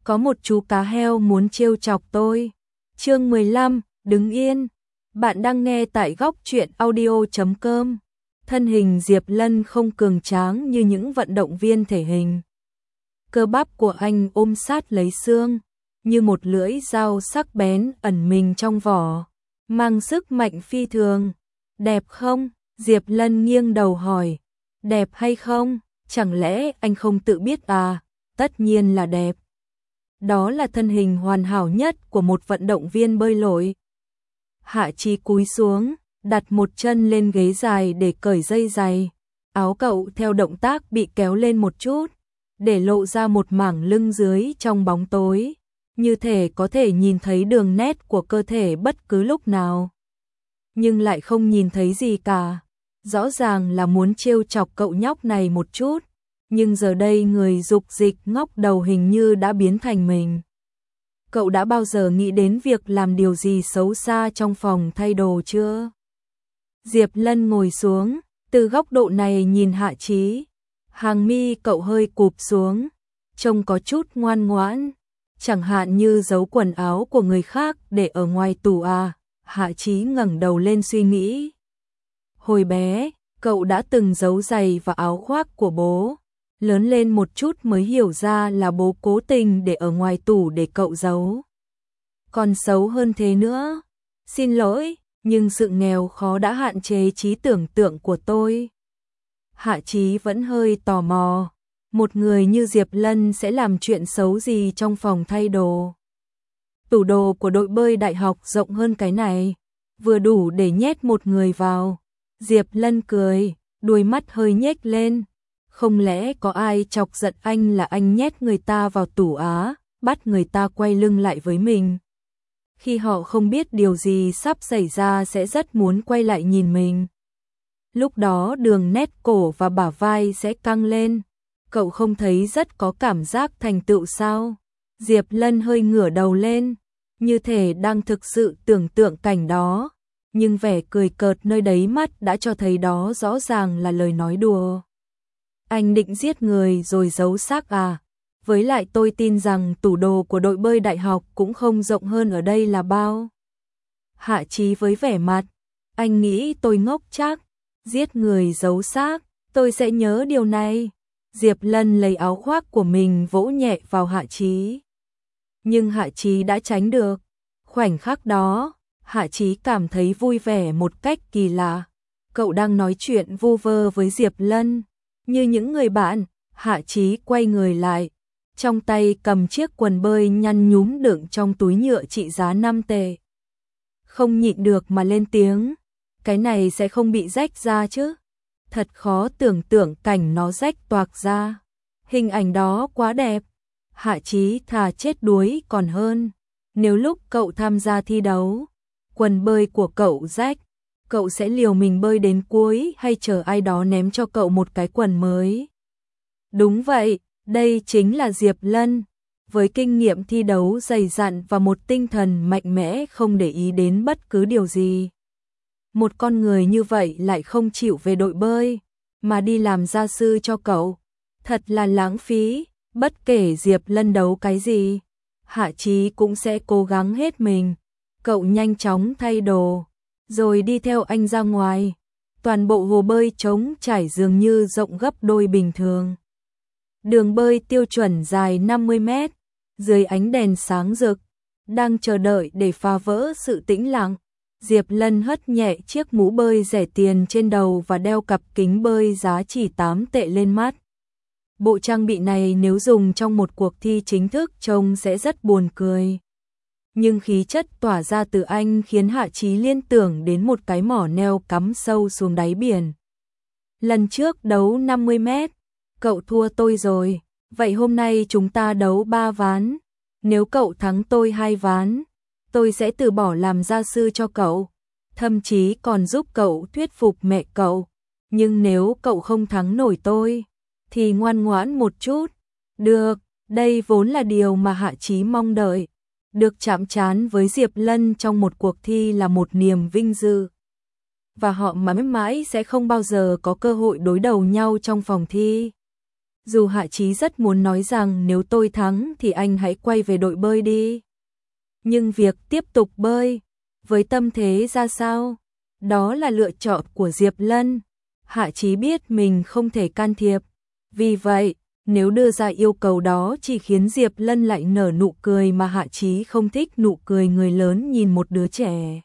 có một chú cá heo muốn trêu chọc tôi. Chương 15, đứng yên. Bạn đang nghe tại góc truyện audio.com. Thân hình Diệp Lân không cường tráng như những vận động viên thể hình. Cơ bắp của anh ôm sát lấy xương, như một lưỡi dao sắc bén ẩn mình trong vỏ, mang sức mạnh phi thường. Đẹp không? Diệp Lân nghiêng đầu hỏi. Đẹp hay không? Chẳng lẽ anh không tự biết à? Tất nhiên là đẹp. Đó là thân hình hoàn hảo nhất của một vận động viên bơi lội. Hạ Chí cúi xuống, đặt một chân lên ghế dài để cởi dây giày. Áo cậu theo động tác bị kéo lên một chút, để lộ ra một mảng lưng dưới trong bóng tối, như thể có thể nhìn thấy đường nét của cơ thể bất cứ lúc nào. Nhưng lại không nhìn thấy gì cả. Rõ ràng là muốn trêu chọc cậu nhóc này một chút, nhưng giờ đây người dục dịch ngóc đầu hình như đã biến thành mình. Cậu đã bao giờ nghĩ đến việc làm điều gì xấu xa trong phòng thay đồ chưa? Diệp Lân ngồi xuống, từ góc độ này nhìn Hạ Chí. Hàng mi cậu hơi cụp xuống, trông có chút ngoan ngoãn, chẳng hạn như giấu quần áo của người khác để ở ngoài tủ à? Hạ Chí ngẩng đầu lên suy nghĩ. Hồi bé, cậu đã từng giấu giày và áo khoác của bố. Lớn lên một chút mới hiểu ra là bố cố tình để ở ngoài tủ để cậu giấu. Còn xấu hơn thế nữa. Xin lỗi, nhưng sự nghèo khó đã hạn chế trí tưởng tượng của tôi. Hạ Chí vẫn hơi tò mò. Một người như Diệp Lân sẽ làm chuyện xấu gì trong phòng thay đồ? Tủ đồ của đội bơi đại học rộng hơn cái này, vừa đủ để nhét một người vào. Diệp Lân cười, đuôi mắt hơi nhếch lên. Không lẽ có ai chọc giận anh là anh nhét người ta vào tủ á, bắt người ta quay lưng lại với mình? Khi họ không biết điều gì sắp xảy ra sẽ rất muốn quay lại nhìn mình. Lúc đó đường nét cổ và bả vai sẽ căng lên. Cậu không thấy rất có cảm giác thành tựu sao? Diệp Lân hơi ngửa đầu lên, như thể đang thực sự tưởng tượng cảnh đó. Nhưng vẻ cười cợt nơi đáy mắt đã cho thấy đó rõ ràng là lời nói đùa. Anh định giết người rồi giấu xác à? Với lại tôi tin rằng tủ đồ của đội bơi đại học cũng không rộng hơn ở đây là bao. Hạ Chí với vẻ mặt, anh nghĩ tôi ngốc chắc. Giết người giấu xác, tôi sẽ nhớ điều này. Diệp Lân lấy áo khoác của mình vỗ nhẹ vào Hạ Chí. Nhưng Hạ Chí đã tránh được. Khoảnh khắc đó, Hạ Chí cảm thấy vui vẻ một cách kỳ lạ. Cậu đang nói chuyện vu vơ với Diệp Lân. Như những người bạn, Hạ Chí quay người lại. Trong tay cầm chiếc quần bơi nhăn nhúm đựng trong túi nhựa trị giá 5 tệ. Không nhịn được mà lên tiếng. Cái này sẽ không bị rách ra chứ? Thật khó tưởng tượng cảnh nó rách toạc ra. Hình ảnh đó quá đẹp. Hạ Chí thà chết đuối còn hơn. Nếu lúc cậu tham gia thi đấu, quần bơi của cậu rách, cậu sẽ liều mình bơi đến cuối hay chờ ai đó ném cho cậu một cái quần mới? Đúng vậy, đây chính là Diệp Lân. Với kinh nghiệm thi đấu dày dặn và một tinh thần mạnh mẽ không để ý đến bất cứ điều gì. Một con người như vậy lại không chịu về đội bơi, mà đi làm gia sư cho cậu. Thật là lãng phí, bất kể Diệp Lân đấu cái gì, Hạ Chí cũng sẽ cố gắng hết mình. Cậu nhanh chóng thay đồ, rồi đi theo anh ra ngoài. Toàn bộ hồ bơi trống trải dường như rộng gấp đôi bình thường. Đường bơi tiêu chuẩn dài 50 mét, dưới ánh đèn sáng rực, đang chờ đợi để phá vỡ sự tĩnh lặng. Diệp Lân hất nhẹ chiếc mũ bơi rẻ tiền trên đầu và đeo cặp kính bơi giá chỉ 8 tệ lên mắt. Bộ trang bị này nếu dùng trong một cuộc thi chính thức trông sẽ rất buồn cười. Nhưng khí chất tỏa ra từ anh khiến Hạ Chí liên tưởng đến một cái mỏ neo cắm sâu xuống đáy biển. Lần trước đấu 50 mét, cậu thua tôi rồi, vậy hôm nay chúng ta đấu 3 ván. Nếu cậu thắng tôi 2 ván, tôi sẽ từ bỏ làm gia sư cho cậu, thậm chí còn giúp cậu thuyết phục mẹ cậu. Nhưng nếu cậu không thắng nổi tôi, thì ngoan ngoãn một chút. Được, đây vốn là điều mà Hạ Chí mong đợi. Được chạm trán với Diệp Lân trong một cuộc thi là một niềm vinh dự. Và họ mãi mãi sẽ không bao giờ có cơ hội đối đầu nhau trong phòng thi. Dù Hạ Chí rất muốn nói rằng nếu tôi thắng thì anh hãy quay về đội bơi đi. Nhưng việc tiếp tục bơi, với tâm thế ra sao? Đó là lựa chọn của Diệp Lân. Hạ Chí biết mình không thể can thiệp. Vì vậy, nếu đưa ra yêu cầu đó chỉ khiến Diệp Lân lại nở nụ cười mà Hạ Chí không thích, nụ cười người lớn nhìn một đứa trẻ.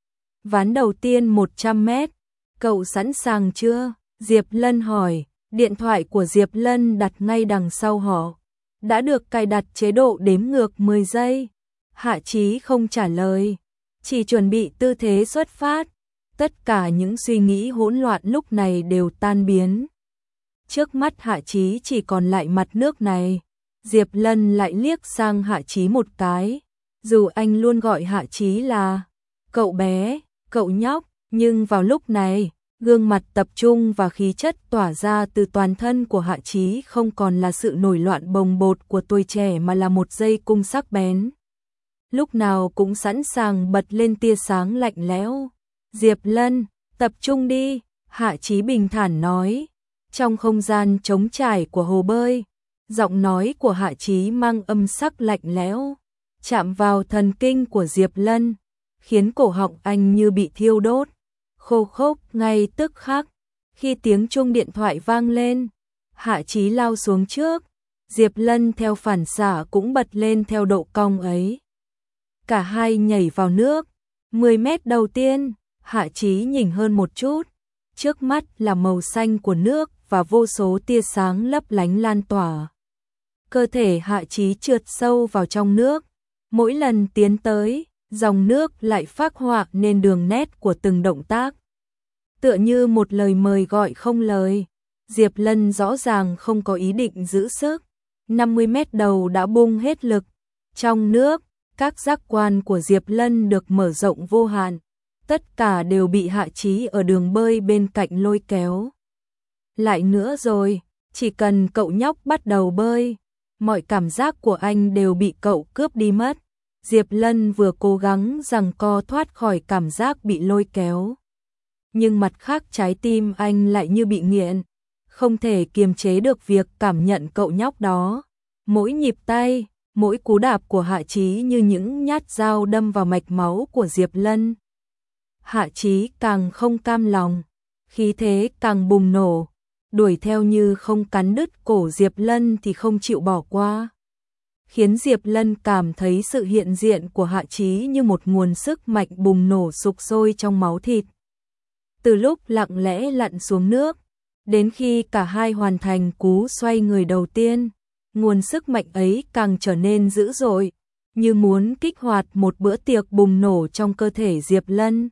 Ván đầu tiên 100 mét, cậu sẵn sàng chưa? Diệp Lân hỏi, điện thoại của Diệp Lân đặt ngay đằng sau họ. Đã được cài đặt chế độ đếm ngược 10 giây. Hạ Chí không trả lời, chỉ chuẩn bị tư thế xuất phát. Tất cả những suy nghĩ hỗn loạn lúc này đều tan biến. Trước mắt Hạ Chí chỉ còn lại mặt nước này. Diệp Lân lại liếc sang Hạ Chí một cái. Dù anh luôn gọi Hạ Chí là cậu bé, cậu nhóc, nhưng vào lúc này, gương mặt tập trung và khí chất tỏa ra từ toàn thân của Hạ Chí không còn là sự nổi loạn bồng bột của tuổi trẻ mà là một dây cung sắc bén. Lúc nào cũng sẵn sàng bật lên tia sáng lạnh lẽo. Diệp Lân, tập trung đi, Hạ Chí bình thản nói. Trong không gian trống trải của hồ bơi, giọng nói của Hạ Chí mang âm sắc lạnh lẽo, chạm vào thần kinh của Diệp Lân, khiến cổ họng anh như bị thiêu đốt, khô khốc ngay tức khắc. Khi tiếng chuông điện thoại vang lên, Hạ Chí lao xuống trước, Diệp Lân theo phản xạ cũng bật lên theo độ cong ấy. Cả hai nhảy vào nước. 10 mét đầu tiên, Hạ Chí nhìn hơn một chút. Trước mắt là màu xanh của nước và vô số tia sáng lấp lánh lan tỏa. Cơ thể Hạ Chí trượt sâu vào trong nước. Mỗi lần tiến tới, dòng nước lại phác họa nên đường nét của từng động tác. Tựa như một lời mời gọi không lời. Diệp Lân rõ ràng không có ý định giữ sức. 50 mét đầu đã bung hết lực. Trong nước, các giác quan của Diệp Lân được mở rộng vô hạn. Tất cả đều bị Hạ Chí ở đường bơi bên cạnh lôi kéo. Lại nữa rồi, chỉ cần cậu nhóc bắt đầu bơi, mọi cảm giác của anh đều bị cậu cướp đi mất. Diệp Lân vừa cố gắng giằng co thoát khỏi cảm giác bị lôi kéo. Nhưng mặt khác trái tim anh lại như bị nghiện, không thể kiềm chế được việc cảm nhận cậu nhóc đó. Mỗi nhịp tay, mỗi cú đạp của Hạ Chí như những nhát dao đâm vào mạch máu của Diệp Lân. Hạ Chí càng không cam lòng, khí thế càng bùng nổ, đuổi theo như không cắn đứt cổ Diệp Lân thì không chịu bỏ qua. Khiến Diệp Lân cảm thấy sự hiện diện của Hạ Chí như một nguồn sức mạnh bùng nổ sục sôi trong máu thịt. Từ lúc lặng lẽ lặn xuống nước, đến khi cả hai hoàn thành cú xoay người đầu tiên, nguồn sức mạnh ấy càng trở nên dữ dội, như muốn kích hoạt một bữa tiệc bùng nổ trong cơ thể Diệp Lân.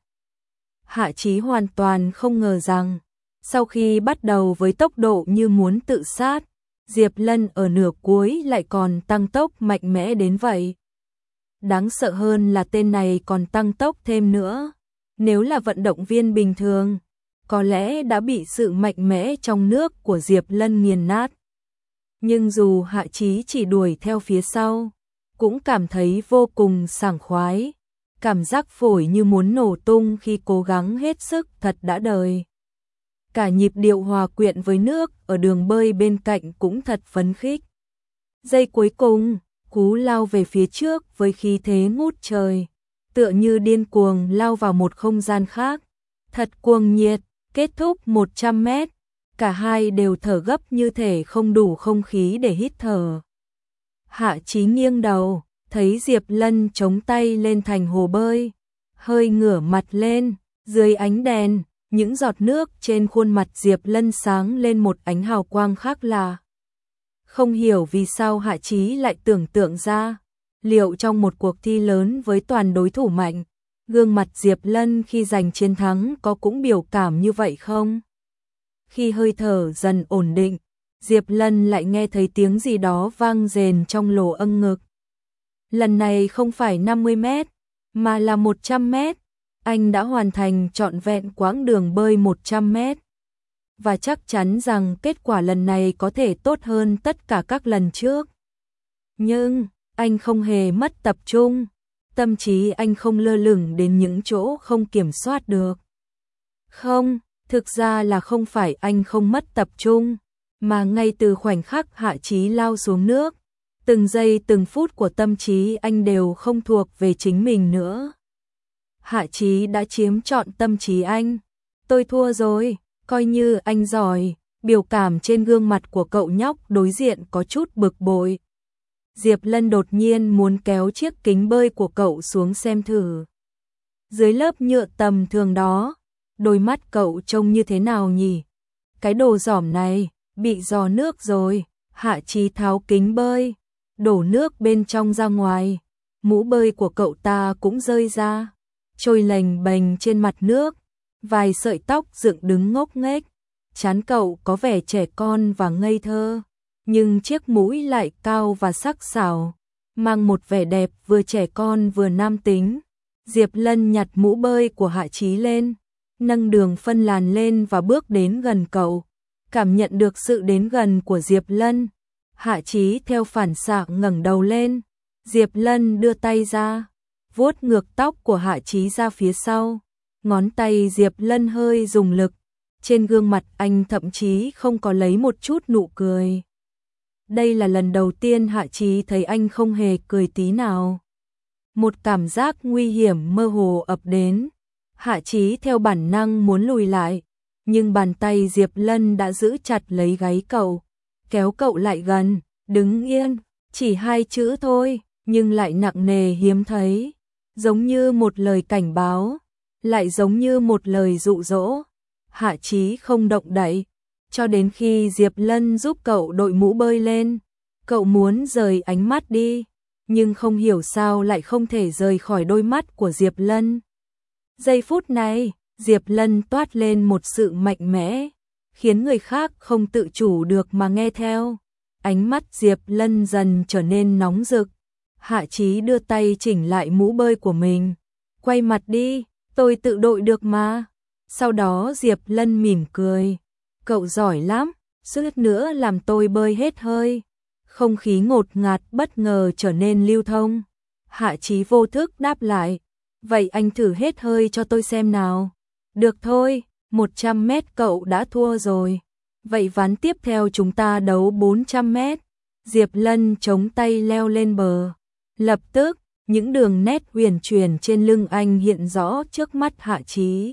Hạ Chí hoàn toàn không ngờ rằng, sau khi bắt đầu với tốc độ như muốn tự sát, Diệp Lân ở nửa cuối lại còn tăng tốc mạnh mẽ đến vậy. Đáng sợ hơn là tên này còn tăng tốc thêm nữa. Nếu là vận động viên bình thường, có lẽ đã bị sự mạnh mẽ trong nước của Diệp Lân nghiền nát. Nhưng dù Hạ Chí chỉ đuổi theo phía sau, cũng cảm thấy vô cùng sảng khoái. Cảm giác phổi như muốn nổ tung khi cố gắng hết sức thật đã đời. Cả nhịp điệu hòa quyện với nước ở đường bơi bên cạnh cũng thật phấn khích. Giây cuối cùng, cú lao về phía trước với khí thế ngút trời, tựa như điên cuồng lao vào một không gian khác. Thật cuồng nhiệt, kết thúc 100 mét, cả hai đều thở gấp như thể không đủ không khí để hít thở. Hạ Chí nghiêng đầu, thấy Diệp Lân chống tay lên thành hồ bơi, hơi ngửa mặt lên, dưới ánh đèn, những giọt nước trên khuôn mặt Diệp Lân sáng lên một ánh hào quang khác lạ. Không hiểu vì sao Hạ Chí lại tưởng tượng ra, liệu trong một cuộc thi lớn với toàn đối thủ mạnh, gương mặt Diệp Lân khi giành chiến thắng có cũng biểu cảm như vậy không? Khi hơi thở dần ổn định, Diệp Lân lại nghe thấy tiếng gì đó vang rền trong lỗ âng ngực. Lần này không phải 50 mét, mà là 100 mét. Anh đã hoàn thành trọn vẹn quãng đường bơi 100 mét. Và chắc chắn rằng kết quả lần này có thể tốt hơn tất cả các lần trước. Nhưng, anh không hề mất tập trung. Tâm trí anh không lơ lửng đến những chỗ không kiểm soát được. Không, thực ra là không phải anh không mất tập trung, Mà ngay từ khoảnh khắc Hạ Chí lao xuống nước, từng giây từng phút của tâm trí anh đều không thuộc về chính mình nữa. Hạ Chí đã chiếm trọn tâm trí anh. Tôi thua rồi, coi như anh giỏi. Biểu cảm trên gương mặt của cậu nhóc đối diện có chút bực bội. Diệp Lân đột nhiên muốn kéo chiếc kính bơi của cậu xuống xem thử. Dưới lớp nhựa tầm thường đó, đôi mắt cậu trông như thế nào nhỉ? Cái đồ giỏm này, bị rò nước rồi. Hạ Chí tháo kính bơi, đổ nước bên trong ra ngoài. Mũ bơi của cậu ta cũng rơi ra, trôi lềnh bềnh trên mặt nước. Vài sợi tóc dựng đứng ngốc nghếch. Trán cậu có vẻ trẻ con và ngây thơ, nhưng chiếc mũi lại cao và sắc sảo, mang một vẻ đẹp vừa trẻ con vừa nam tính. Diệp Lân nhặt mũ bơi của Hạ Chí lên, nâng đường phân làn lên và bước đến gần cậu. Cảm nhận được sự đến gần của Diệp Lân, Hạ Chí theo phản xạ ngẩng đầu lên. Diệp Lân đưa tay ra, vuốt ngược tóc của Hạ Chí ra phía sau. Ngón tay Diệp Lân hơi dùng lực. Trên gương mặt anh thậm chí không có lấy một chút nụ cười. Đây là lần đầu tiên Hạ Chí thấy anh không hề cười tí nào. Một cảm giác nguy hiểm mơ hồ ập đến. Hạ Chí theo bản năng muốn lùi lại, nhưng bàn tay Diệp Lân đã giữ chặt lấy gáy cậu, kéo cậu lại gần. Đứng yên, chỉ 2 chữ thôi, nhưng lại nặng nề hiếm thấy, giống như một lời cảnh báo, lại giống như một lời dụ dỗ. Hạ Chí không động đậy, cho đến khi Diệp Lân giúp cậu đội mũ bơi lên. Cậu muốn rời ánh mắt đi, nhưng không hiểu sao lại không thể rời khỏi đôi mắt của Diệp Lân. Giây phút này, Diệp Lân toát lên một sự mạnh mẽ, khiến người khác không tự chủ được mà nghe theo. Ánh mắt Diệp Lân dần trở nên nóng rực. Hạ Chí đưa tay chỉnh lại mũ bơi của mình. Quay mặt đi, tôi tự đội được mà. Sau đó Diệp Lân mỉm cười. Cậu giỏi lắm, suýt nữa làm tôi bơi hết hơi. Không khí ngột ngạt bất ngờ trở nên lưu thông. Hạ Chí vô thức đáp lại. Vậy anh thử hết hơi cho tôi xem nào. Được thôi, 100 mét cậu đã thua rồi. Vậy ván tiếp theo chúng ta đấu 400 mét. Diệp Lân chống tay leo lên bờ. Lập tức, những đường nét huyền chuyển trên lưng anh hiện rõ trước mắt Hạ Chí.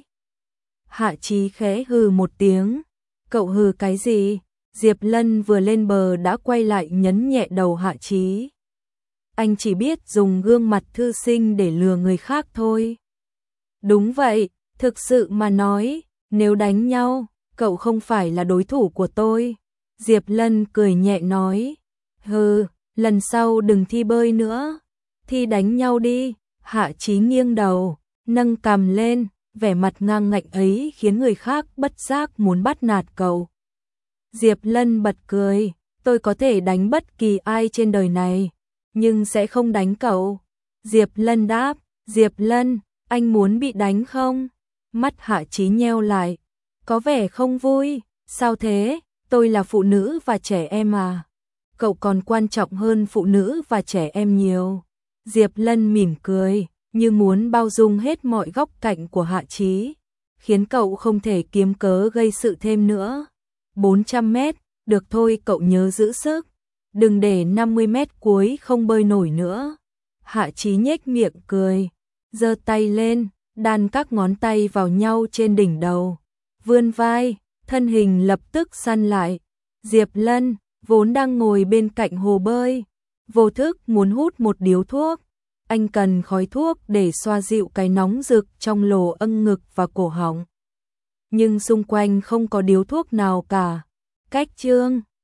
Hạ Chí khẽ hừ một tiếng. Cậu hừ cái gì? Diệp Lân vừa lên bờ đã quay lại nhấn nhẹ đầu Hạ Chí. Anh chỉ biết dùng gương mặt thư sinh để lừa người khác thôi. Đúng vậy, thực sự mà nói, nếu đánh nhau, cậu không phải là đối thủ của tôi. Diệp Lân cười nhẹ nói. Hừ, lần sau đừng thi bơi nữa. Thi đánh nhau đi. Hạ Chí nghiêng đầu, nâng cằm lên. Vẻ mặt ngang ngạnh ấy khiến người khác bất giác muốn bắt nạt cậu. Diệp Lân bật cười. Tôi có thể đánh bất kỳ ai trên đời này, nhưng sẽ không đánh cậu. Diệp Lân đáp. Diệp Lân, anh muốn bị đánh không? Mắt Hạ Chí nheo lại. Có vẻ không vui. Sao thế? Tôi là phụ nữ và trẻ em à? Cậu còn quan trọng hơn phụ nữ và trẻ em nhiều. Diệp Lân mỉm cười, như muốn bao dung hết mọi góc cạnh của Hạ Chí, khiến cậu không thể kiếm cớ gây sự thêm nữa. 400 mét, được thôi, cậu nhớ giữ sức. Đừng để 50 mét cuối không bơi nổi nữa. Hạ Chí nhếch miệng cười, giơ tay lên, đan các ngón tay vào nhau trên đỉnh đầu. Vươn vai, thân hình lập tức săn lại. Diệp Lân, vốn đang ngồi bên cạnh hồ bơi, vô thức muốn hút một điếu thuốc. Anh cần khói thuốc để xoa dịu cái nóng rực trong lỗ âng ngực và cổ họng. Nhưng xung quanh không có điếu thuốc nào cả. Cách chương